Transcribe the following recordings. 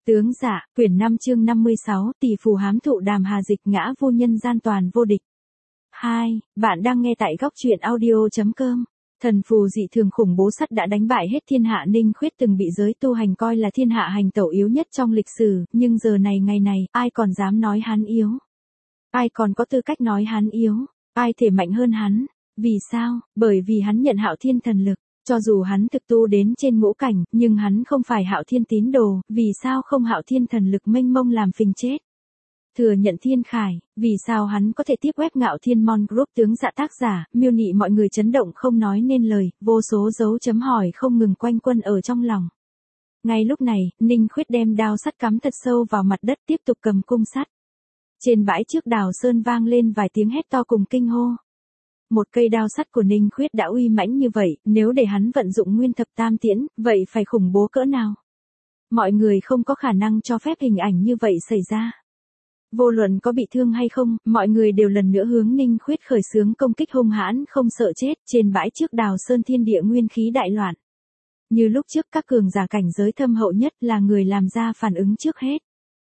Tướng dạ, quyển 5 chương 56, tỷ phú hám thụ đàm hà dịch ngã vô nhân gian toàn vô địch. 2. Bạn đang nghe tại góc truyện audio.com. Thần phù dị thường khủng bố sắt đã đánh bại hết thiên hạ. Ninh Khuyết từng bị giới tu hành coi là thiên hạ hành tẩu yếu nhất trong lịch sử, nhưng giờ này ngày này, ai còn dám nói hắn yếu? Ai còn có tư cách nói hắn yếu? Ai thể mạnh hơn hắn? Vì sao? Bởi vì hắn nhận Hạo Thiên thần lực. Cho dù hắn thực tu đến trên ngũ cảnh, nhưng hắn không phải Hạo Thiên tín đồ, vì sao không Hạo Thiên thần lực mênh mông làm phình chết? Thừa nhận thiên khải, vì sao hắn có thể tiếp web Ngạo Thiên Mon Group tướng dạ tác giả, miêu nị mọi người chấn động không nói nên lời, vô số dấu chấm hỏi không ngừng quanh quẩn ở trong lòng. Ngay lúc này, Ninh Khuyết đem đao sắt cắm thật sâu vào mặt đất tiếp tục cầm cung sắt. Trên bãi trước Đào Sơn vang lên vài tiếng hét to cùng kinh hô. Một cây đao sắt của Ninh Khuyết đã uy mãnh như vậy, nếu để hắn vận dụng nguyên thập tam tiễn, vậy phải khủng bố cỡ nào? Mọi người không có khả năng cho phép hình ảnh như vậy xảy ra. Vô luận có bị thương hay không, mọi người đều lần nữa hướng Ninh Khuyết khởi xướng công kích hung hãn không sợ chết. Trên bãi trước Đào Sơn thiên địa nguyên khí đại loạn. Như lúc trước các cường giả cảnh giới thâm hậu nhất là người làm ra phản ứng trước hết.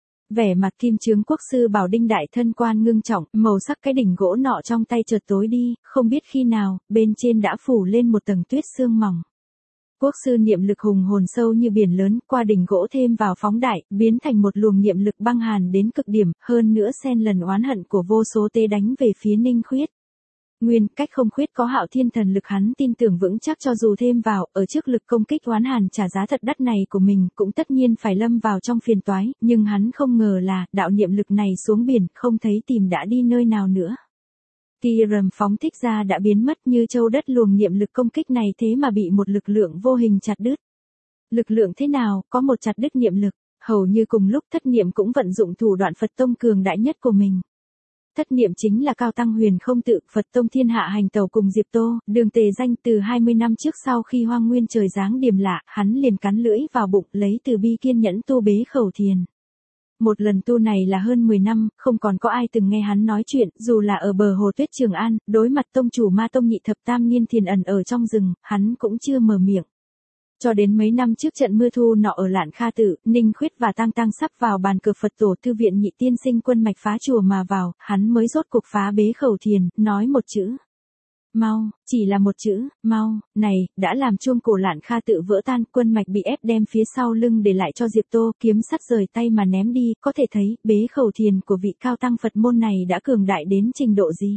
Vẻ mặt Kim Chướng Quốc sư Bảo Đinh đại thân quan ngưng trọng, màu sắc cái đỉnh gỗ nọ trong tay chợt tối đi, không biết khi nào, bên trên đã phủ lên một tầng tuyết sương mỏng. Quốc sư niệm lực hùng hồn sâu như biển lớn, qua đỉnh gỗ thêm vào phóng đại, biến thành một luồng niệm lực băng hàn đến cực điểm, hơn nữa xen lần oán hận của vô số tế đánh về phía Ninh Khuyết. Nguyên cách không khuyết có Hạo Thiên thần lực hắn tin tưởng vững chắc cho dù thêm vào, ở trước lực công kích oán hàn trả giá thật đắt này của mình cũng tất nhiên phải lâm vào trong phiền toái, nhưng hắn không ngờ là, đạo niệm lực này xuống biển, không thấy tìm đã đi nơi nào nữa. Tia rầm phóng thích ra đã biến mất như châu đất luồng niệm lực công kích này thế mà bị một lực lượng vô hình chặt đứt. Lực lượng thế nào, có một chặt đứt niệm lực, hầu như cùng lúc Thất Niệm cũng vận dụng thủ đoạn Phật tông cường đại nhất của mình. Thất Niệm chính là Cao Tăng Huyền Không Tự, Phật tông thiên hạ hành tẩu cùng Diệp Tô, đường tề danh. Từ 20 năm trước sau khi Hoang Nguyên trời giáng điềm lạ, hắn liền cắn lưỡi vào bụng lấy từ bi kiên nhẫn tu bế khẩu thiền. Một lần tu này là hơn 10 năm, không còn có ai từng nghe hắn nói chuyện, dù là ở bờ hồ tuyết Trường An, đối mặt tông chủ Ma Tông nhị thập tam niên thiền ẩn ở trong rừng, hắn cũng chưa mở miệng. Cho đến mấy năm trước trận mưa thu nọ ở Lạn Kha Tự, Ninh Khuyết và Tăng Tăng sắp vào bàn cờ Phật tổ thư viện nhị tiên sinh quân mạch phá chùa mà vào, hắn mới rốt cuộc phá bế khẩu thiền, nói một chữ. Mau, chỉ là một chữ, mau, này, đã làm chuông cổ Lạn Kha Tự vỡ tan, quân mạch bị ép đem phía sau lưng để lại cho Diệp Tô, kiếm sắt rời tay mà ném đi, có thể thấy, bế khẩu thiền của vị cao tăng Phật môn này đã cường đại đến trình độ gì.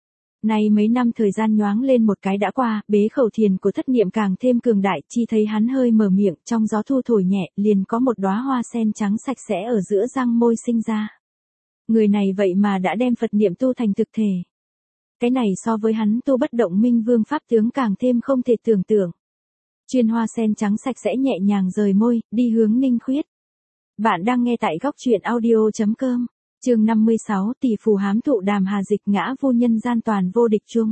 Nay mấy năm thời gian nhoáng lên một cái đã qua, bế khẩu thiền của Thất Niệm càng thêm cường đại, chi thấy hắn hơi mở miệng, trong gió thu thổi nhẹ, liền có một đóa hoa sen trắng sạch sẽ ở giữa răng môi sinh ra. Người này vậy mà đã đem Phật niệm tu thành thực thể. Cái này so với hắn tu bất động minh vương pháp tướng càng thêm không thể tưởng tượng. Chuyên hoa sen trắng sạch sẽ nhẹ nhàng rời môi, đi hướng Ninh Khuyết. Bạn đang nghe tại góc truyện audio.com. Chương 56, tỷ phú hám thụ đàm hà dịch ngã vô nhân gian toàn vô địch chung.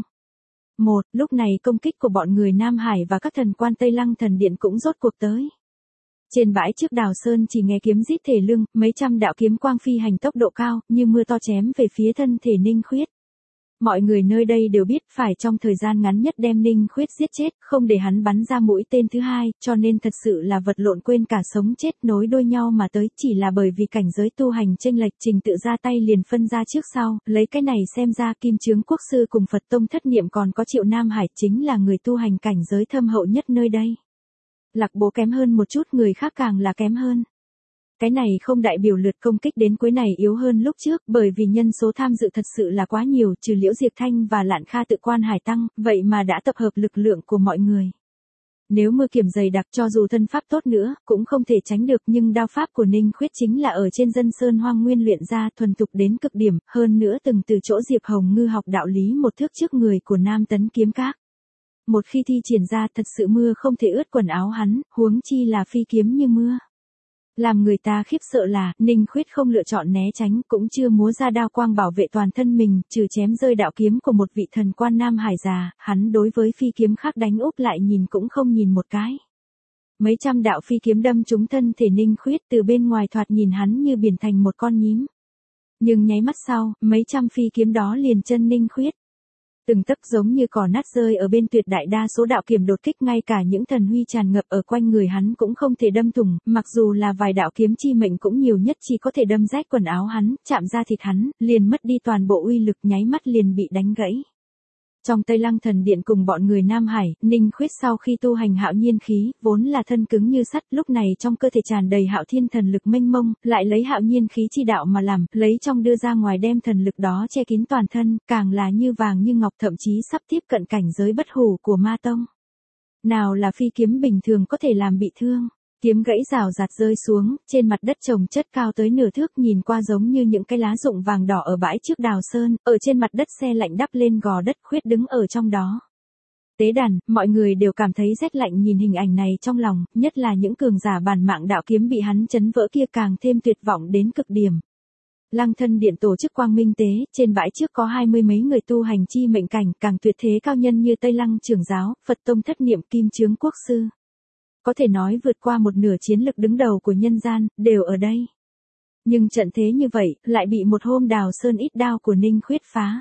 1. Lúc này công kích của bọn người Nam Hải và các thần quan Tây Lăng thần điện cũng rốt cuộc tới. Trên bãi trước Đào Sơn chỉ nghe kiếm rít thể lưng, mấy trăm đạo kiếm quang phi hành tốc độ cao, như mưa to chém về phía thân thể Ninh Khuyết. Mọi người nơi đây đều biết phải trong thời gian ngắn nhất đem Ninh Khuyết giết chết, không để hắn bắn ra mũi tên thứ hai, cho nên thật sự là vật lộn quên cả sống chết nối đuôi nhau mà tới, chỉ là bởi vì cảnh giới tu hành chênh lệch trình tự ra tay liền phân ra trước sau, lấy cái này xem ra Kim Chướng Quốc sư cùng Phật tông Thất Niệm còn có Triệu Nam Hải chính là người tu hành cảnh giới thâm hậu nhất nơi đây. Lạc Bố kém hơn một chút, người khác càng là kém hơn. Cái này không đại biểu lượt công kích đến cuối này yếu hơn lúc trước, bởi vì nhân số tham dự thật sự là quá nhiều, trừ Liễu Diệp Thanh và Lạn Kha Tự quan hải tăng, vậy mà đã tập hợp lực lượng của mọi người. Nếu mưa kiểm dày đặc cho dù thân pháp tốt nữa, cũng không thể tránh được, nhưng đao pháp của Ninh Khuyết chính là ở trên dân sơn Hoang Nguyên luyện ra thuần thục đến cực điểm, hơn nữa từng từ chỗ Diệp Hồng Ngư học đạo lý một thước trước người của Nam Tấn Kiếm Các. Một khi thi triển ra thật sự mưa không thể ướt quần áo hắn, huống chi là phi kiếm như mưa. Làm người ta khiếp sợ là, Ninh Khuyết không lựa chọn né tránh, cũng chưa múa ra đao quang bảo vệ toàn thân mình, trừ chém rơi đạo kiếm của một vị thần quan Nam Hải già, hắn đối với phi kiếm khác đánh úp lại nhìn cũng không nhìn một cái. Mấy trăm đạo phi kiếm đâm trúng thân thể Ninh Khuyết, từ bên ngoài thoạt nhìn hắn như biển thành một con nhím. Nhưng nháy mắt sau, mấy trăm phi kiếm đó liền chân Ninh Khuyết. Từng tấc giống như cỏ nát rơi ở bên tuyệt đại đa số đạo kiếm đột kích, ngay cả những thần huy tràn ngập ở quanh người hắn cũng không thể đâm thủng, mặc dù là vài đạo kiếm chi mệnh cũng nhiều nhất chỉ có thể đâm rách quần áo hắn, chạm ra thịt hắn, liền mất đi toàn bộ uy lực, nháy mắt liền bị đánh gãy. Trong Tây Lăng Thần Điện cùng bọn người Nam Hải, Ninh Khuyết sau khi tu hành hạo nhiên khí, vốn là thân cứng như sắt, lúc này trong cơ thể tràn đầy hạo thiên thần lực mênh mông, lại lấy hạo nhiên khí chi đạo mà làm, lấy trong đưa ra ngoài đem thần lực đó che kín toàn thân, càng là như vàng như ngọc, thậm chí sắp tiếp cận cảnh giới bất hủ của ma tông. Nào là phi kiếm bình thường có thể làm bị thương. Kiếm gãy rào rạt rơi xuống, trên mặt đất trồng chất cao tới nửa thước, nhìn qua giống như những cái lá rụng vàng đỏ ở bãi trước đào sơn, ở trên mặt đất xe lạnh đắp lên gò đất, Khuyết đứng ở trong đó. Tế đàn, mọi người đều cảm thấy rét lạnh nhìn hình ảnh này trong lòng, nhất là những cường giả bản mạng đạo kiếm bị hắn chấn vỡ kia càng thêm tuyệt vọng đến cực điểm. Lăng Thân Điện tổ chức quang minh tế, trên bãi trước có 20 mấy người tu hành chi mệnh cảnh, càng tuyệt thế cao nhân như Tây Lăng trưởng giáo, Phật tông Thất Niệm Kim Chướng Quốc sư. Có thể nói vượt qua một nửa chiến lực đứng đầu của nhân gian, đều ở đây. Nhưng trận thế như vậy, lại bị một hôm đào sơn ít đao của Ninh Khuyết phá.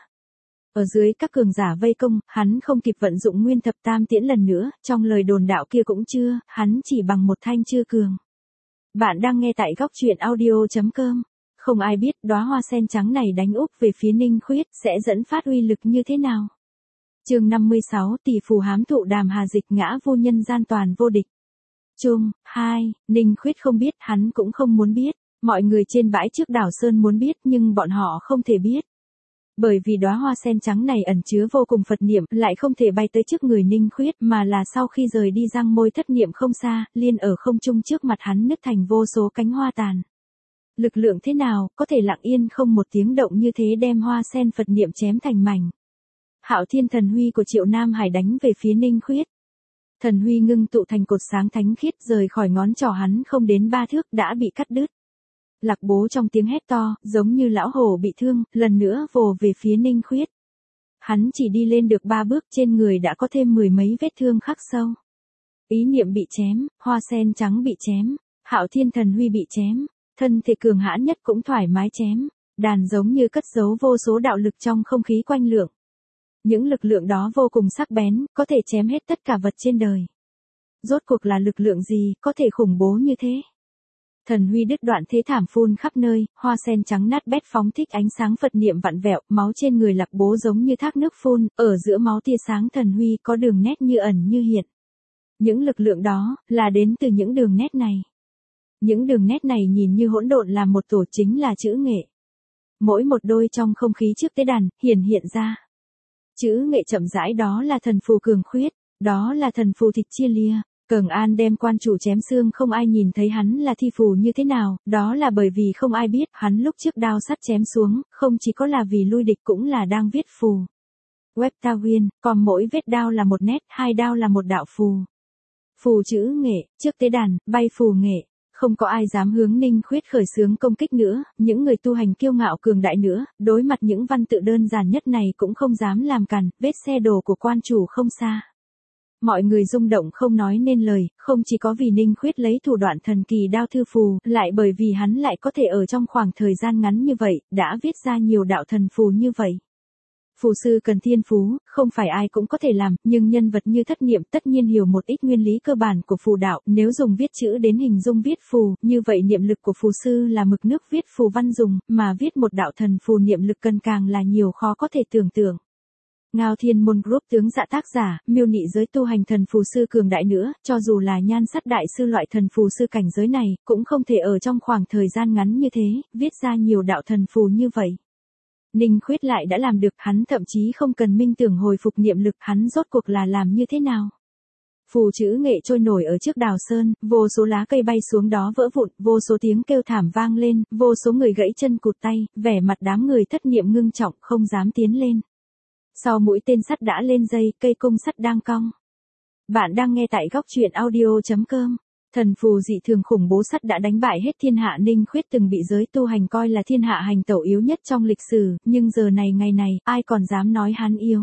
Ở dưới các cường giả vây công, hắn không kịp vận dụng nguyên thập tam tiễn lần nữa, trong lời đồn đạo kia cũng chưa, hắn chỉ bằng một thanh chưa cường. Bạn đang nghe tại góc truyện audio.com. Không ai biết đóa hoa sen trắng này đánh úp về phía Ninh Khuyết, sẽ dẫn phát uy lực như thế nào. Chương 56, tỷ phù hám thụ Đàm Hà Dịch ngã vô nhân gian toàn vô địch. Chung 2, Ninh Khuyết không biết, hắn cũng không muốn biết. Mọi người trên bãi trước đảo Sơn muốn biết nhưng bọn họ không thể biết. Bởi vì đóa hoa sen trắng này ẩn chứa vô cùng Phật niệm, lại không thể bay tới trước người Ninh Khuyết, mà là sau khi rời đi răng môi thất niệm không xa, liên ở không trung trước mặt hắn nứt thành vô số cánh hoa tàn. Lực lượng thế nào, có thể lặng yên không một tiếng động như thế đem hoa sen Phật niệm chém thành mảnh. Hạo Thiên Thần Huy của Triệu Nam Hải đánh về phía Ninh Khuyết. Thần huy ngưng tụ thành cột sáng thánh khiết, rời khỏi ngón trỏ hắn không đến 3 thước đã bị cắt đứt. Lạc Bố trong tiếng hét to, giống như lão hổ bị thương, lần nữa vồ về phía Ninh Khuyết. Hắn chỉ đi lên được 3 bước, trên người đã có thêm 10 mấy vết thương khắc sâu. Ý niệm bị chém, hoa sen trắng bị chém, Hạo Thiên Thần Huy bị chém, thân thể cường hãn nhất cũng thoải mái chém, đàn giống như cất giấu vô số đạo lực trong không khí quanh lượng. Những lực lượng đó vô cùng sắc bén, có thể chém hết tất cả vật trên đời. Rốt cuộc là lực lượng gì, có thể khủng bố như thế? Thần huy đứt đoạn thế thảm phun khắp nơi, hoa sen trắng nát bét phóng thích ánh sáng Phật niệm vặn vẹo, máu trên người Lạc Bố giống như thác nước phun, ở giữa máu tia sáng thần huy có đường nét như ẩn như hiện. Những lực lượng đó, là đến từ những đường nét này. Những đường nét này nhìn như hỗn độn làm một tổ, chính là chữ nghệ. Mỗi một đôi trong không khí trước tế đàn, hiện ra. Chữ nghệ chậm rãi, đó là thần phù cường khuyết, đó là thần phù thịt chia lia. Cường An đem quan chủ chém xương, không ai nhìn thấy hắn là thi phù như thế nào, đó là bởi vì không ai biết hắn lúc trước đao sắt chém xuống, không chỉ có là vì lui địch cũng là đang viết phù. Webtawin, còn mỗi vết đao là một nét, 2 đao là một đạo phù. Phù chữ nghệ, trước tế đàn, bay phù nghệ. Không có ai dám hướng Ninh Khuyết khởi xướng công kích nữa, những người tu hành kiêu ngạo cường đại nữa, đối mặt những văn tự đơn giản nhất này cũng không dám làm cản, vết xe đổ của quan chủ không xa. Mọi người rung động không nói nên lời, không chỉ có vì Ninh Khuyết lấy thủ đoạn thần kỳ đao thư phù, lại bởi vì hắn lại có thể ở trong khoảng thời gian ngắn như vậy, đã viết ra nhiều đạo thần phù như vậy. Phù sư cần thiên phú, không phải ai cũng có thể làm, nhưng nhân vật như Thất Niệm tất nhiên hiểu một ít nguyên lý cơ bản của phù đạo, nếu dùng viết chữ đến hình dung viết phù, như vậy niệm lực của phù sư là mực nước viết phù văn dùng, mà viết một đạo thần phù niệm lực cần càng là nhiều khó có thể tưởng tượng. Ngao Thiên Môn Group tướng dạ tác giả, miêu nị giới tu hành thần phù sư cường đại nữa, cho dù là nhan sắt đại sư loại thần phù sư cảnh giới này, cũng không thể ở trong khoảng thời gian ngắn như thế, viết ra nhiều đạo thần phù như vậy. Ninh Khuyết lại đã làm được, hắn thậm chí không cần minh tưởng hồi phục niệm lực, hắn rốt cuộc là làm như thế nào? Phù chữ nghệ trôi nổi ở trước đào sơn, vô số lá cây bay xuống đó vỡ vụn, vô số tiếng kêu thảm vang lên, vô số người gãy chân cụt tay, vẻ mặt đám người Thất Niệm ngưng trọng, không dám tiến lên. Sau mũi tên sắt đã lên dây, cây cung sắt đang cong. Bạn đang nghe tại góc truyện audio.com. Thần phù dị thường khủng bố sắt đã đánh bại hết thiên hạ. Ninh Khuyết từng bị giới tu hành coi là thiên hạ hành tẩu yếu nhất trong lịch sử, nhưng giờ này ngày này, ai còn dám nói hắn yếu?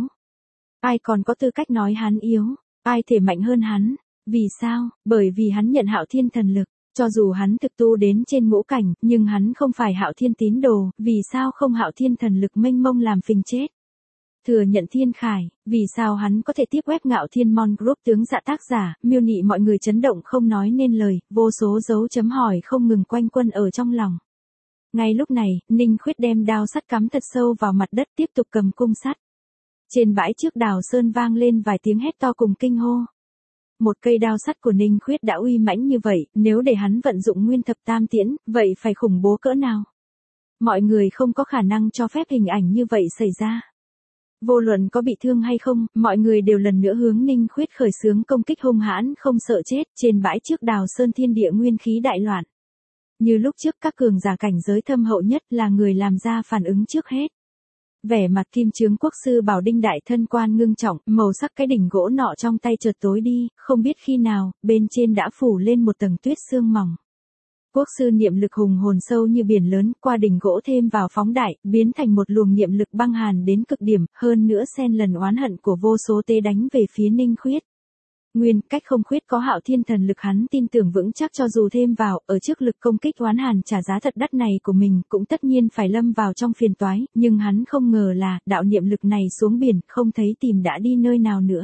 Ai còn có tư cách nói hắn yếu? Ai thể mạnh hơn hắn? Vì sao? Bởi vì hắn nhận Hạo Thiên thần lực. Cho dù hắn thực tu đến trên ngũ cảnh, nhưng hắn không phải Hạo Thiên tín đồ, vì sao không Hạo Thiên thần lực mênh mông làm phình chết? Thừa nhận Thiên Khải, vì sao hắn có thể tiếp web Ngạo Thiên Mon Group tướng dạ tác giả, miêu nị mọi người chấn động không nói nên lời, vô số dấu chấm hỏi không ngừng quanh quẩn ở trong lòng. Ngay lúc này, Ninh Khuyết đem đao sắt cắm thật sâu vào mặt đất tiếp tục cầm cung sắt. Trên bãi trước Đào Sơn vang lên vài tiếng hét to cùng kinh hô. Một cây đao sắt của Ninh Khuyết đã uy mãnh như vậy, nếu để hắn vận dụng nguyên thập tam tiễn, vậy phải khủng bố cỡ nào? Mọi người không có khả năng cho phép hình ảnh như vậy xảy ra. Vô luận có bị thương hay không, mọi người đều lần nữa hướng Ninh Khuyết khởi xướng công kích hung hãn không sợ chết, trên bãi trước Đào Sơn thiên địa nguyên khí đại loạn. Như lúc trước các cường giả cảnh giới thâm hậu nhất là người làm ra phản ứng trước hết. Vẻ mặt Kim Chướng Quốc sư Bảo Đinh đại thân quan ngưng trọng, màu sắc cái đỉnh gỗ nọ trong tay chợt tối đi, không biết khi nào, bên trên đã phủ lên một tầng tuyết sương mỏng. Quốc sư niệm lực hùng hồn sâu như biển lớn, qua đỉnh gỗ thêm vào phóng đại, biến thành một luồng niệm lực băng hàn đến cực điểm, hơn nữa xen lần oán hận của vô số tế đánh về phía Ninh Khuyết. Nguyên cách không khuyết có Hạo Thiên thần lực hắn tin tưởng vững chắc cho dù thêm vào, ở trước lực công kích oán hàn trả giá thật đắt này của mình cũng tất nhiên phải lâm vào trong phiền toái, nhưng hắn không ngờ là, đạo niệm lực này xuống biển, không thấy tìm đã đi nơi nào nữa.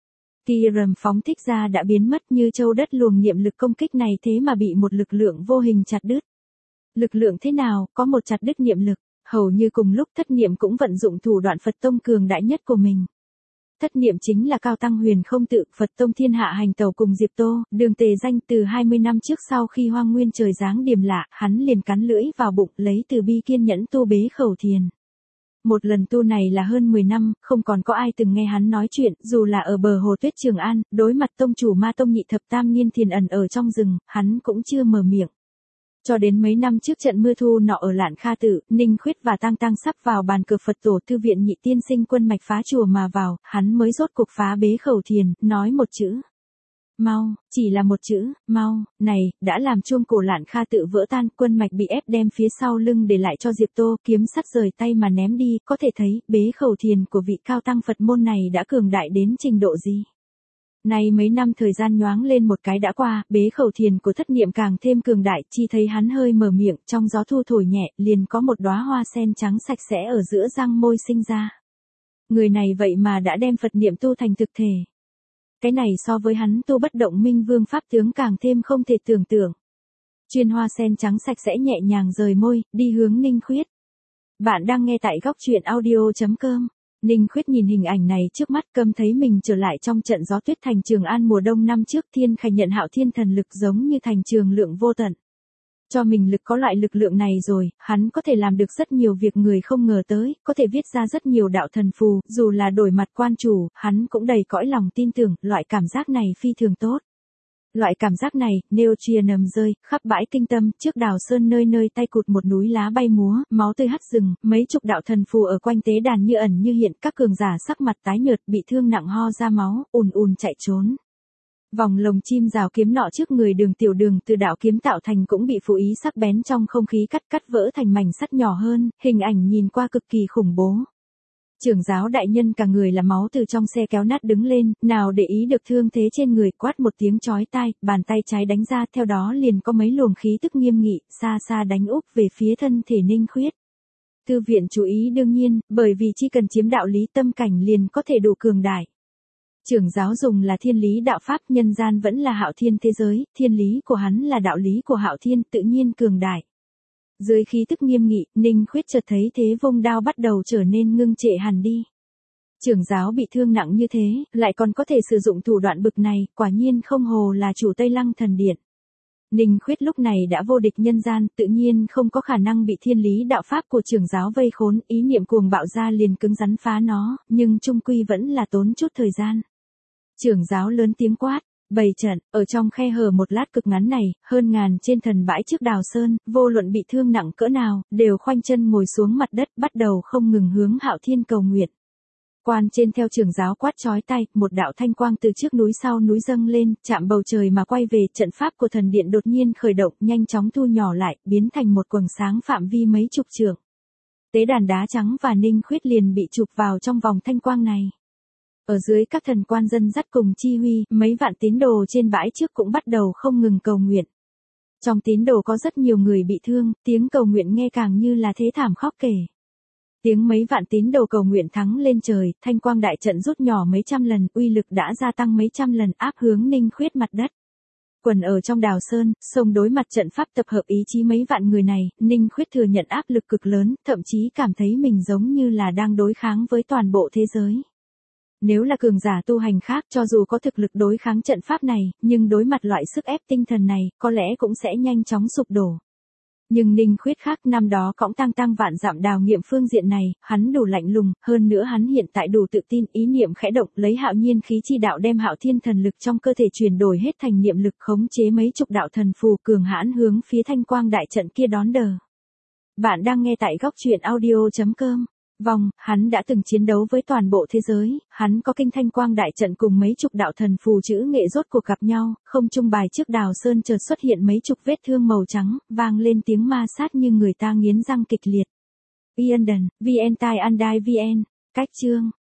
Tia rầm phóng thích ra đã biến mất như châu đất luồng niệm lực công kích này thế mà bị một lực lượng vô hình chặt đứt. Lực lượng thế nào, có một chặt đứt niệm lực, hầu như cùng lúc Thất Niệm cũng vận dụng thủ đoạn Phật Tông cường đại nhất của mình. Thất Niệm chính là Cao Tăng Huyền Không Tự, Phật Tông thiên hạ hành tẩu cùng Diệp Tô, đường tề danh từ 20 năm trước sau khi Hoang Nguyên trời giáng điềm lạ, hắn liền cắn lưỡi vào bụng lấy từ bi kiên nhẫn tu bế khẩu thiền. Một lần tu này là hơn 10 năm, không còn có ai từng nghe hắn nói chuyện, dù là ở bờ hồ tuyết Trường An, đối mặt tông chủ Ma Tông nhị thập tam niên thiền ẩn ở trong rừng, hắn cũng chưa mở miệng. Cho đến mấy năm trước trận mưa thu nọ ở Lạn Kha Tự, Ninh Khuyết và Tang Tăng sắp vào bàn cờ Phật tổ thư viện nhị tiên sinh quân mạch phá chùa mà vào, hắn mới rốt cuộc phá bế khẩu thiền, nói một chữ. Mau, chỉ là một chữ, mau, này, đã làm chuông cổ Lạn Kha Tự vỡ tan, quân mạch bị ép đem phía sau lưng để lại cho Diệp Tô, kiếm sắt rời tay mà ném đi, có thể thấy, bế khẩu thiền của vị cao tăng Phật môn này đã cường đại đến trình độ gì. Nay mấy năm thời gian nhoáng lên một cái đã qua, bế khẩu thiền của Thất Niệm càng thêm cường đại, chi thấy hắn hơi mở miệng, trong gió thu thổi nhẹ, liền có một đóa hoa sen trắng sạch sẽ ở giữa răng môi sinh ra. Người này vậy mà đã đem Phật niệm tu thành thực thể. Cái này so với hắn tu bất động minh vương pháp tướng càng thêm không thể tưởng tượng. Chuyên hoa sen trắng sạch sẽ nhẹ nhàng rời môi, đi hướng Ninh Khuyết. Bạn đang nghe tại góc truyện audio.com. Ninh Khuyết nhìn hình ảnh này trước mắt câm thấy mình trở lại trong trận gió tuyết thành Trường An mùa đông năm trước Thiên Khải nhận Hạo Thiên thần lực giống như thành trường lượng vô tận. Cho mình lực có loại lực lượng này rồi, hắn có thể làm được rất nhiều việc người không ngờ tới, có thể viết ra rất nhiều đạo thần phù, dù là đổi mặt quan chủ, hắn cũng đầy cõi lòng tin tưởng, loại cảm giác này phi thường tốt. Loại cảm giác này, nêu chia nầm rơi, khắp bãi kinh tâm, trước Đào Sơn nơi nơi tay cụt một núi lá bay múa, máu tươi hắt rừng, mấy chục đạo thần phù ở quanh tế đàn như ẩn như hiện, các cường giả sắc mặt tái nhợt, bị thương nặng ho ra máu, ùn ùn chạy trốn. Vòng lồng chim rào kiếm nọ trước người Đường Tiểu Đường từ đạo kiếm tạo thành cũng bị phụ ý sắc bén trong không khí cắt vỡ thành mảnh sắt nhỏ hơn, hình ảnh nhìn qua cực kỳ khủng bố. Trưởng giáo đại nhân cả người là máu từ trong xe kéo nát đứng lên, nào để ý được thương thế trên người, quát một tiếng chói tai, bàn tay trái đánh ra, theo đó liền có mấy luồng khí tức nghiêm nghị, xa xa đánh úp về phía thân thể Ninh Khuyết. Thư viện chú ý đương nhiên, bởi vì chỉ cần chiếm đạo lý tâm cảnh liền có thể đủ cường đại. Trưởng giáo dùng là thiên lý đạo pháp, nhân gian vẫn là Hạo Thiên thế giới, thiên lý của hắn là đạo lý của Hạo Thiên, tự nhiên cường đại. Dưới khí tức nghiêm nghị, Ninh Khuyết chợt thấy thế vung đao bắt đầu trở nên ngưng trệ hẳn đi. Trưởng giáo bị thương nặng như thế, lại còn có thể sử dụng thủ đoạn bực này, quả nhiên không hồ là chủ Tây Lăng thần điện. Ninh Khuyết lúc này đã vô địch nhân gian, tự nhiên không có khả năng bị thiên lý đạo pháp của trưởng giáo vây khốn, ý niệm cuồng bạo ra liền cứng rắn phá nó, nhưng chung quy vẫn là tốn chút thời gian. Trưởng giáo lớn tiếng quát. Bày trận, ở trong khe hở một lát cực ngắn này, hơn ngàn trên thần bãi trước Đào Sơn, vô luận bị thương nặng cỡ nào, đều khoanh chân ngồi xuống mặt đất bắt đầu không ngừng hướng Hạo Thiên cầu nguyện. Quan trên theo trưởng giáo quát chói tai, một đạo thanh quang từ trước núi sau núi dâng lên, chạm bầu trời mà quay về, trận pháp của thần điện đột nhiên khởi động, nhanh chóng thu nhỏ lại, biến thành một quầng sáng phạm vi mấy chục trượng. Tế đàn đá trắng và Ninh Khuyết liền bị chụp vào trong vòng thanh quang này. Ở dưới các thần quan dân dắt cùng chi huy, mấy vạn tín đồ trên bãi trước cũng bắt đầu không ngừng cầu nguyện. Trong tín đồ có rất nhiều người bị thương, tiếng cầu nguyện nghe càng như là thế thảm khóc kể. Tiếng mấy vạn tín đồ cầu nguyện thắng lên trời, thanh quang đại trận rút nhỏ mấy trăm lần, uy lực đã gia tăng mấy trăm lần, áp hướng Ninh Khuyết mặt đất. Quần ở trong Đào Sơn, sông đối mặt trận pháp tập hợp ý chí mấy vạn người này, Ninh Khuyết thừa nhận áp lực cực lớn, thậm chí cảm thấy mình giống như là đang đối kháng với toàn bộ thế giới. Nếu là cường giả tu hành khác cho dù có thực lực đối kháng trận pháp này, nhưng đối mặt loại sức ép tinh thần này, có lẽ cũng sẽ nhanh chóng sụp đổ. Nhưng Ninh Khuyết khác, năm đó cõng tăng vạn dặm đào nghiệm phương diện này, hắn đủ lạnh lùng, hơn nữa hắn hiện tại đủ tự tin, ý niệm khẽ động, lấy hạo nhiên khí chi đạo đem hạo thiên thần lực trong cơ thể chuyển đổi hết thành niệm lực, khống chế mấy chục đạo thần phù cường hãn hướng phía thanh quang đại trận kia đón đờ. Bạn đang nghe tại góc truyện audio.com. Hắn đã từng chiến đấu với toàn bộ thế giới, hắn có kinh thanh quang đại trận cùng mấy chục đạo thần phù chữ nghệ rốt cuộc gặp nhau, không trung bài trước Đào Sơn chợt xuất hiện mấy chục vết thương màu trắng, vang lên tiếng ma sát như người ta nghiến răng kịch liệt. London, VN Tai Andai VN, cách chương.